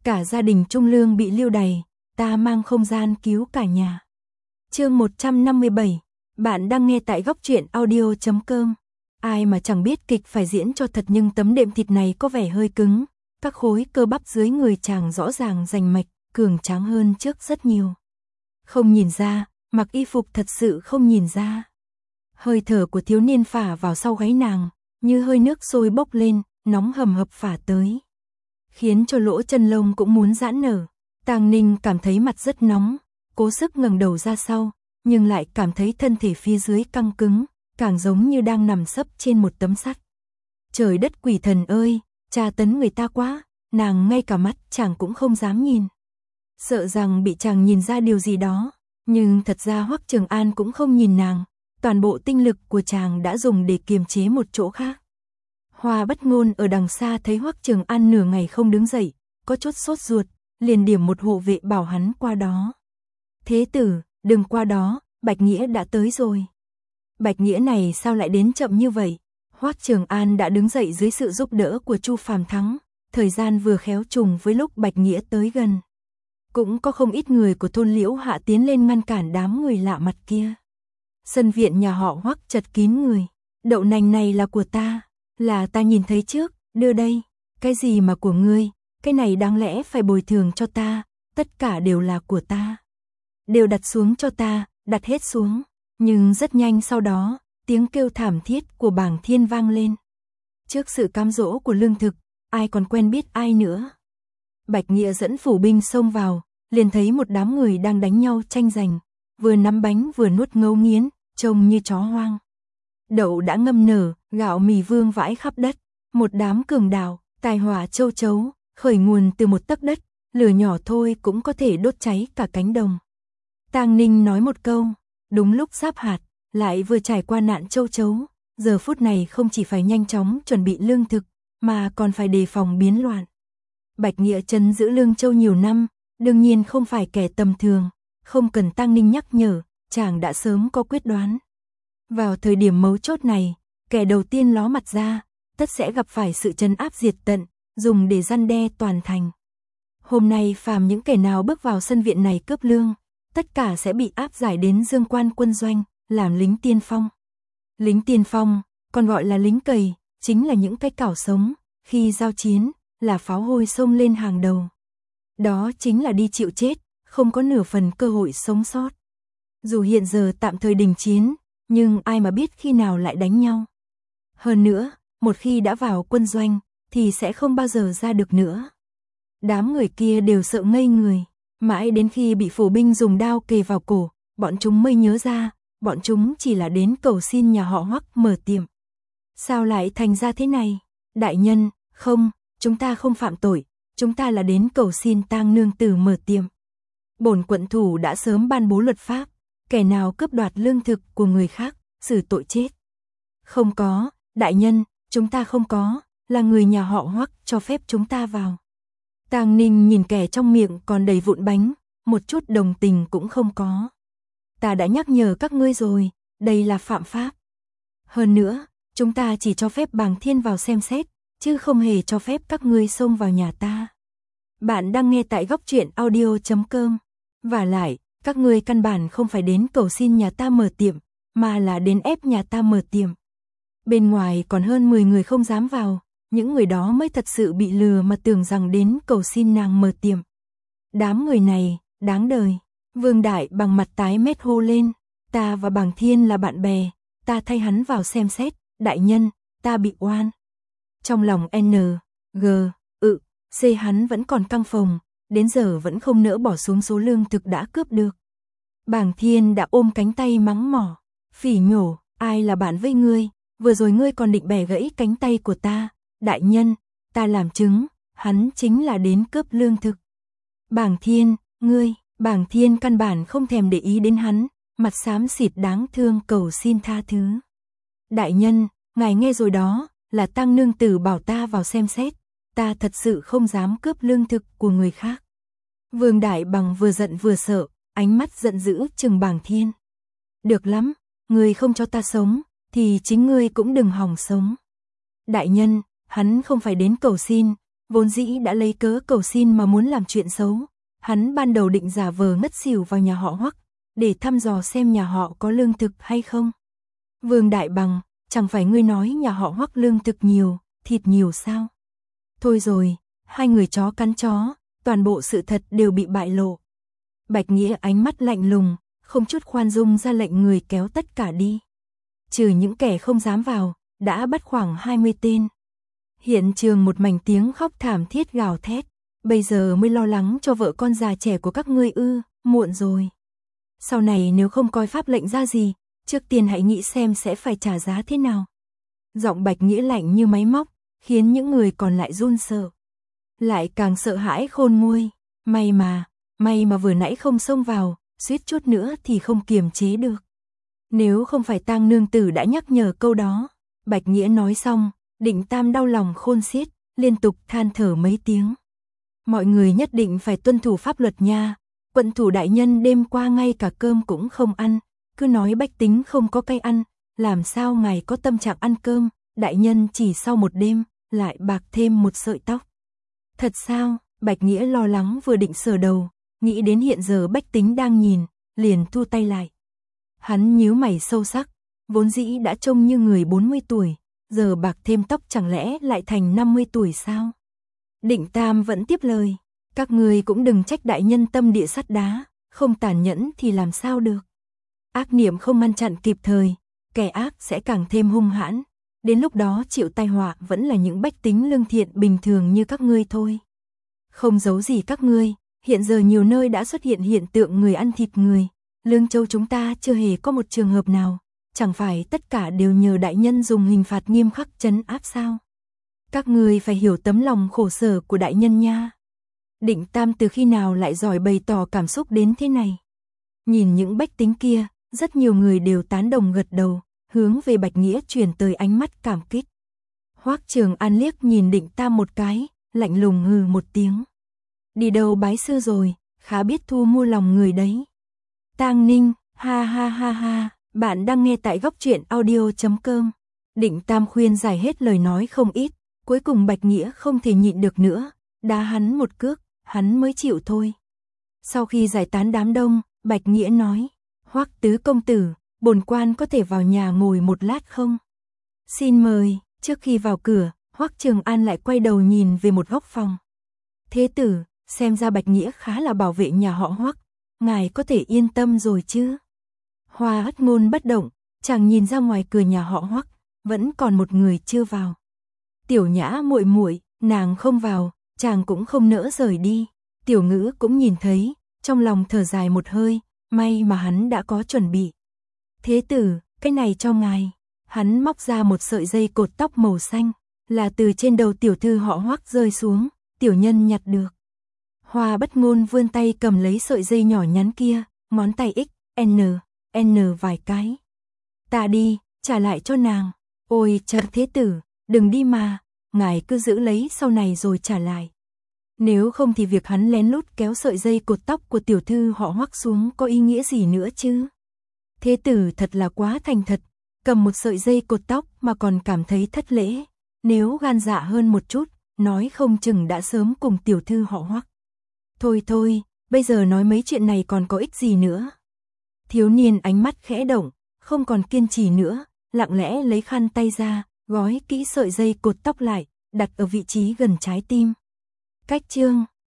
cả gia đình Trung Lương bị lưu đày, ta mang không gian cứu cả nhà. Chương 157, bạn đang nghe tại góc truyện audio.com. Ai mà chẳng biết kịch phải diễn cho thật, nhưng tấm đệm thịt này có vẻ hơi cứng, các khối cơ bắp dưới người chàng rõ ràng rành mạch, cường tráng hơn trước rất nhiều. Không nhìn ra, mặc y phục thật sự không nhìn ra. Hơi thở của thiếu niên phả vào sau gáy nàng, như hơi nước sôi bốc lên, nóng hầm hập phả tới, khiến cho lỗ chân lông cũng muốn giãn nở. Tang Ninh cảm thấy mặt rất nóng, cố sức ngẩng đầu ra sau, nhưng lại cảm thấy thân thể phía dưới căng cứng, càng giống như đang nằm sấp trên một tấm sắt. Trời đất quỷ thần ơi, tra tấn người ta quá, nàng ngay cả mắt chàng cũng không dám nhìn. Sợ rằng bị chàng nhìn ra điều gì đó, nhưng thật ra Hoắc Trường An cũng không nhìn nàng, toàn bộ tinh lực của chàng đã dùng để kiềm chế một chỗ khác. Hoa Bất Ngôn ở đằng xa thấy Hoắc Trường An nửa ngày không đứng dậy, có chút sốt ruột, liền điểm một hộ vệ bảo hắn qua đó. Thế tử, đừng qua đó, Bạch Nghĩa đã tới rồi. Bạch Nghĩa này sao lại đến chậm như vậy? Hoắc Trường An đã đứng dậy dưới sự giúp đỡ của Chu Phàm Thắng, thời gian vừa khéo trùng với lúc Bạch Nghĩa tới gần. Cũng có không ít người của thôn Liễu Hạ tiến lên ngăn cản đám người lạ mặt kia. Sân viện nhà họ Hoắc chật kín người. Đậu nành này là của ta, là ta nhìn thấy trước, đưa đây. Cái gì mà của ngươi, cái này đáng lẽ phải bồi thường cho ta, tất cả đều là của ta. Đều đặt xuống cho ta, đặt hết xuống. Nhưng rất nhanh sau đó, tiếng kêu thảm thiết của Bàng Thiên vang lên. Trước sự cám dỗ của lương thực, ai còn quen biết ai nữa. Bạch Nghĩa dẫn phủ binh xông vào, liền thấy một đám người đang đánh nhau tranh giành, vừa nắm bánh vừa nuốt ngấu nghiến, trông như chó hoang. Đậu đã ngâm nở, gạo mì vương vãi khắp đất, một đám cường đào, tài hỏa châu chấu, khởi nguồn từ một tấc đất, lửa nhỏ thôi cũng có thể đốt cháy cả cánh đồng. Tang Ninh nói một câu, đúng lúc giáp hạt, lại vừa trải qua nạn châu chấu, giờ phút này không chỉ phải nhanh chóng chuẩn bị lương thực, mà còn phải đề phòng biến loạn. Bạch Nghĩa trấn giữ Lương Châu nhiều năm, đương nhiên không phải kẻ tầm thường, không cần Tang Ninh nhắc nhở, chàng đã sớm có quyết đoán. Vào thời điểm mấu chốt này, kẻ đầu tiên ló mặt ra, tất sẽ gặp phải sự trấn áp diệt tận, dùng để răn đe toàn thành. Hôm nay phàm những kẻ nào bước vào sân viện này cướp lương, tất cả sẽ bị áp giải đến Dương Quan quân doanh, làm lính tiên phong. Lính tiên phong, còn gọi là lính cầy, chính là những cái cảo sống, khi giao chiến, là pháo hôi xông lên hàng đầu. Đó chính là đi chịu chết, không có nửa phần cơ hội sống sót. Dù hiện giờ tạm thời đình chiến, nhưng ai mà biết khi nào lại đánh nhau. Hơn nữa, một khi đã vào quân doanh, thì sẽ không bao giờ ra được nữa. Đám người kia đều sợ ngây người, mãi đến khi bị phủ binh dùng đao kề vào cổ, bọn chúng mới nhớ ra, bọn chúng chỉ là đến cầu xin nhà họ Hoắc mở tiệm. Sao lại thành ra thế này? Đại nhân, không, chúng ta không phạm tội, chúng ta là đến cầu xin Tang nương tử mở tiệm. Bổn quận thủ đã sớm ban bố luật pháp, kẻ nào cướp đoạt lương thực của người khác, xử tội chết. Không có, đại nhân, chúng ta không có, là người nhà họ Hoắc cho phép chúng ta vào. Tang Ninh nhìn kẻ trong miệng còn đầy vụn bánh, một chút đồng tình cũng không có. Ta đã nhắc nhở các ngươi rồi, đây là phạm pháp. Hơn nữa, chúng ta chỉ cho phép Bàng Thiên vào xem xét, chứ không hề cho phép các ngươi xông vào nhà ta. Bạn đang nghe tại góc truyện audio.com. Và lại, các ngươi căn bản không phải đến cầu xin nhà ta mở tiệm, mà là đến ép nhà ta mở tiệm. Bên ngoài còn hơn 10 người không dám vào, những người đó mới thật sự bị lừa mà tưởng rằng đến cầu xin nàng mở tiệm. Đám người này, đáng đời. Vương Đại bằng mặt tái mét hô lên, ta và Bàng Thiên là bạn bè, ta thay hắn vào xem xét, đại nhân, ta bị oan. Trong lòng C hắn vẫn còn căng phồng, đến giờ vẫn không nỡ bỏ xuống số lương thực đã cướp được. Bàng Thiên đã ôm cánh tay mắng mỏ, phỉ nhổ, ai là bạn với ngươi, vừa rồi ngươi còn định bẻ gãy cánh tay của ta, đại nhân, ta làm chứng, hắn chính là đến cướp lương thực. Bàng Thiên, ngươi, Bàng Thiên căn bản không thèm để ý đến hắn, mặt xám xịt đáng thương cầu xin tha thứ. Đại nhân, ngài nghe rồi đó, là Tang nương tử bảo ta vào xem xét, ta thật sự không dám cướp lương thực của người khác. Vương Đại bằng vừa giận vừa sợ, ánh mắt giận dữ trừng Bàng Thiên. Được lắm, ngươi không cho ta sống, thì chính ngươi cũng đừng hòng sống. Đại nhân, hắn không phải đến cầu xin, Vốn dĩ đã lấy cớ cầu xin mà muốn làm chuyện xấu, hắn ban đầu định giả vờ ngất xỉu vào nhà họ Hoắc, để thăm dò xem nhà họ có lương thực hay không. Vương Đại Bằng, chẳng phải ngươi nói nhà họ Hoắc lương thực nhiều, thịt nhiều sao? Thôi rồi, hai người chó cắn chó, toàn bộ sự thật đều bị bại lộ. Bạch Nghĩa ánh mắt lạnh lùng, không chút khoan dung ra lệnh người kéo tất cả đi. Trừ những kẻ không dám vào, đã bắt khoảng 20 tên. Hiện trường một mảnh tiếng khóc thảm thiết gào thét. Bây giờ mới lo lắng cho vợ con già trẻ của các ngươi ư, muộn rồi. Sau này nếu không coi pháp lệnh ra gì, trước tiên hãy nghĩ xem sẽ phải trả giá thế nào. Giọng Bạch Nghĩa lạnh như máy móc, khiến những người còn lại run sợ. Lại càng sợ hãi khôn nguôi. May mà vừa nãy không xông vào, suýt chút nữa thì không kiềm chế được. Nếu không phải Tang nương tử đã nhắc nhở câu đó. Bạch Nghĩa nói xong, Định Tam đau lòng khôn xiết, liên tục than thở mấy tiếng. Mọi người nhất định phải tuân thủ pháp luật nha. Quận thủ đại nhân đêm qua ngay cả cơm cũng không ăn, cứ nói bách tính không có cay ăn, làm sao ngài có tâm trạng ăn cơm, đại nhân chỉ sau một đêm, lại bạc thêm một sợi tóc. Thật sao? Bạch Nghĩa lo lắng vừa định sờ đầu, nghĩ đến hiện giờ bách tính đang nhìn, liền thu tay lại. Hắn nhíu mày sâu sắc, vốn dĩ đã trông như người 40 tuổi, giờ bạc thêm tóc chẳng lẽ lại thành 50 tuổi sao? Định Tam vẫn tiếp lời, các người cũng đừng trách đại nhân tâm địa sắt đá, không tàn nhẫn thì làm sao được. Ác niệm không ngăn chặn kịp thời, kẻ ác sẽ càng thêm hung hãn, đến lúc đó chịu tai họa vẫn là những bách tính lương thiện bình thường như các ngươi thôi. Không giấu gì các ngươi, hiện giờ nhiều nơi đã xuất hiện hiện tượng người ăn thịt người, Lương Châu chúng ta chưa hề có một trường hợp nào, chẳng phải tất cả đều nhờ đại nhân dùng hình phạt nghiêm khắc trấn áp sao? Các ngươi phải hiểu tấm lòng khổ sở của đại nhân nha. Định Tam từ khi nào lại giỏi bày tỏ cảm xúc đến thế này? Nhìn những bách tính kia, rất nhiều người đều tán đồng gật đầu, hướng về Bạch Nghĩa truyền tới ánh mắt cảm kích. Hoắc Trường An liếc nhìn Định Tam một cái, lạnh lùng hừ một tiếng. Đi đâu bái sư rồi, khá biết thu mua lòng người đấy. Tang Ninh, ha ha ha ha, bạn đang nghe tại góc truyện audio.com. Định Tam khuyên giải hết lời nói không ít, cuối cùng Bạch Nghĩa không thể nhịn được nữa, đá hắn một cước, hắn mới chịu thôi. Sau khi giải tán đám đông, Bạch Nghĩa nói, Hoắc tứ công tử, bổn quan có thể vào nhà ngồi một lát không? Xin mời. Trước khi vào cửa, Hoắc Trường An lại quay đầu nhìn về một góc phòng. Thế tử, xem ra Bạch Nghĩa khá là bảo vệ nhà họ Hoắc, ngài có thể yên tâm rồi chứ? Hoa Ất Ngôn bất động, chàng nhìn ra ngoài cửa nhà họ Hoắc, vẫn còn một người chưa vào. Tiểu Nhã muội muội, nàng không vào, chàng cũng không nỡ rời đi. Tiểu Ngữ cũng nhìn thấy, trong lòng thở dài một hơi, may mà hắn đã có chuẩn bị. Thế tử, cái này cho ngài. Hắn móc ra một sợi dây cột tóc màu xanh, là từ trên đầu tiểu thư họ Hoắc rơi xuống, tiểu nhân nhặt được. Hoa Bất Ngôn vươn tay cầm lấy sợi dây nhỏ nhắn kia, ngón tay X, N vài cái. Ta đi, trả lại cho nàng. Ôi chật thế tử, đừng đi mà, ngài cứ giữ lấy sau này rồi trả lại. Nếu không thì việc hắn lén lút kéo sợi dây cột tóc của tiểu thư họ Hoắc xuống có ý nghĩa gì nữa chứ? Thế tử thật là quá thành thật, cầm một sợi dây cột tóc mà còn cảm thấy thất lễ. Nếu gan dạ hơn một chút, nói không chừng đã sớm cùng tiểu thư họ Hoắc. Thôi, bây giờ nói mấy chuyện này còn có ích gì nữa. Thiếu niên ánh mắt khẽ động, không còn kiên trì nữa, lặng lẽ lấy khăn tay ra, gói kỹ sợi dây cột tóc lại, đặt ở vị trí gần trái tim. Cách chương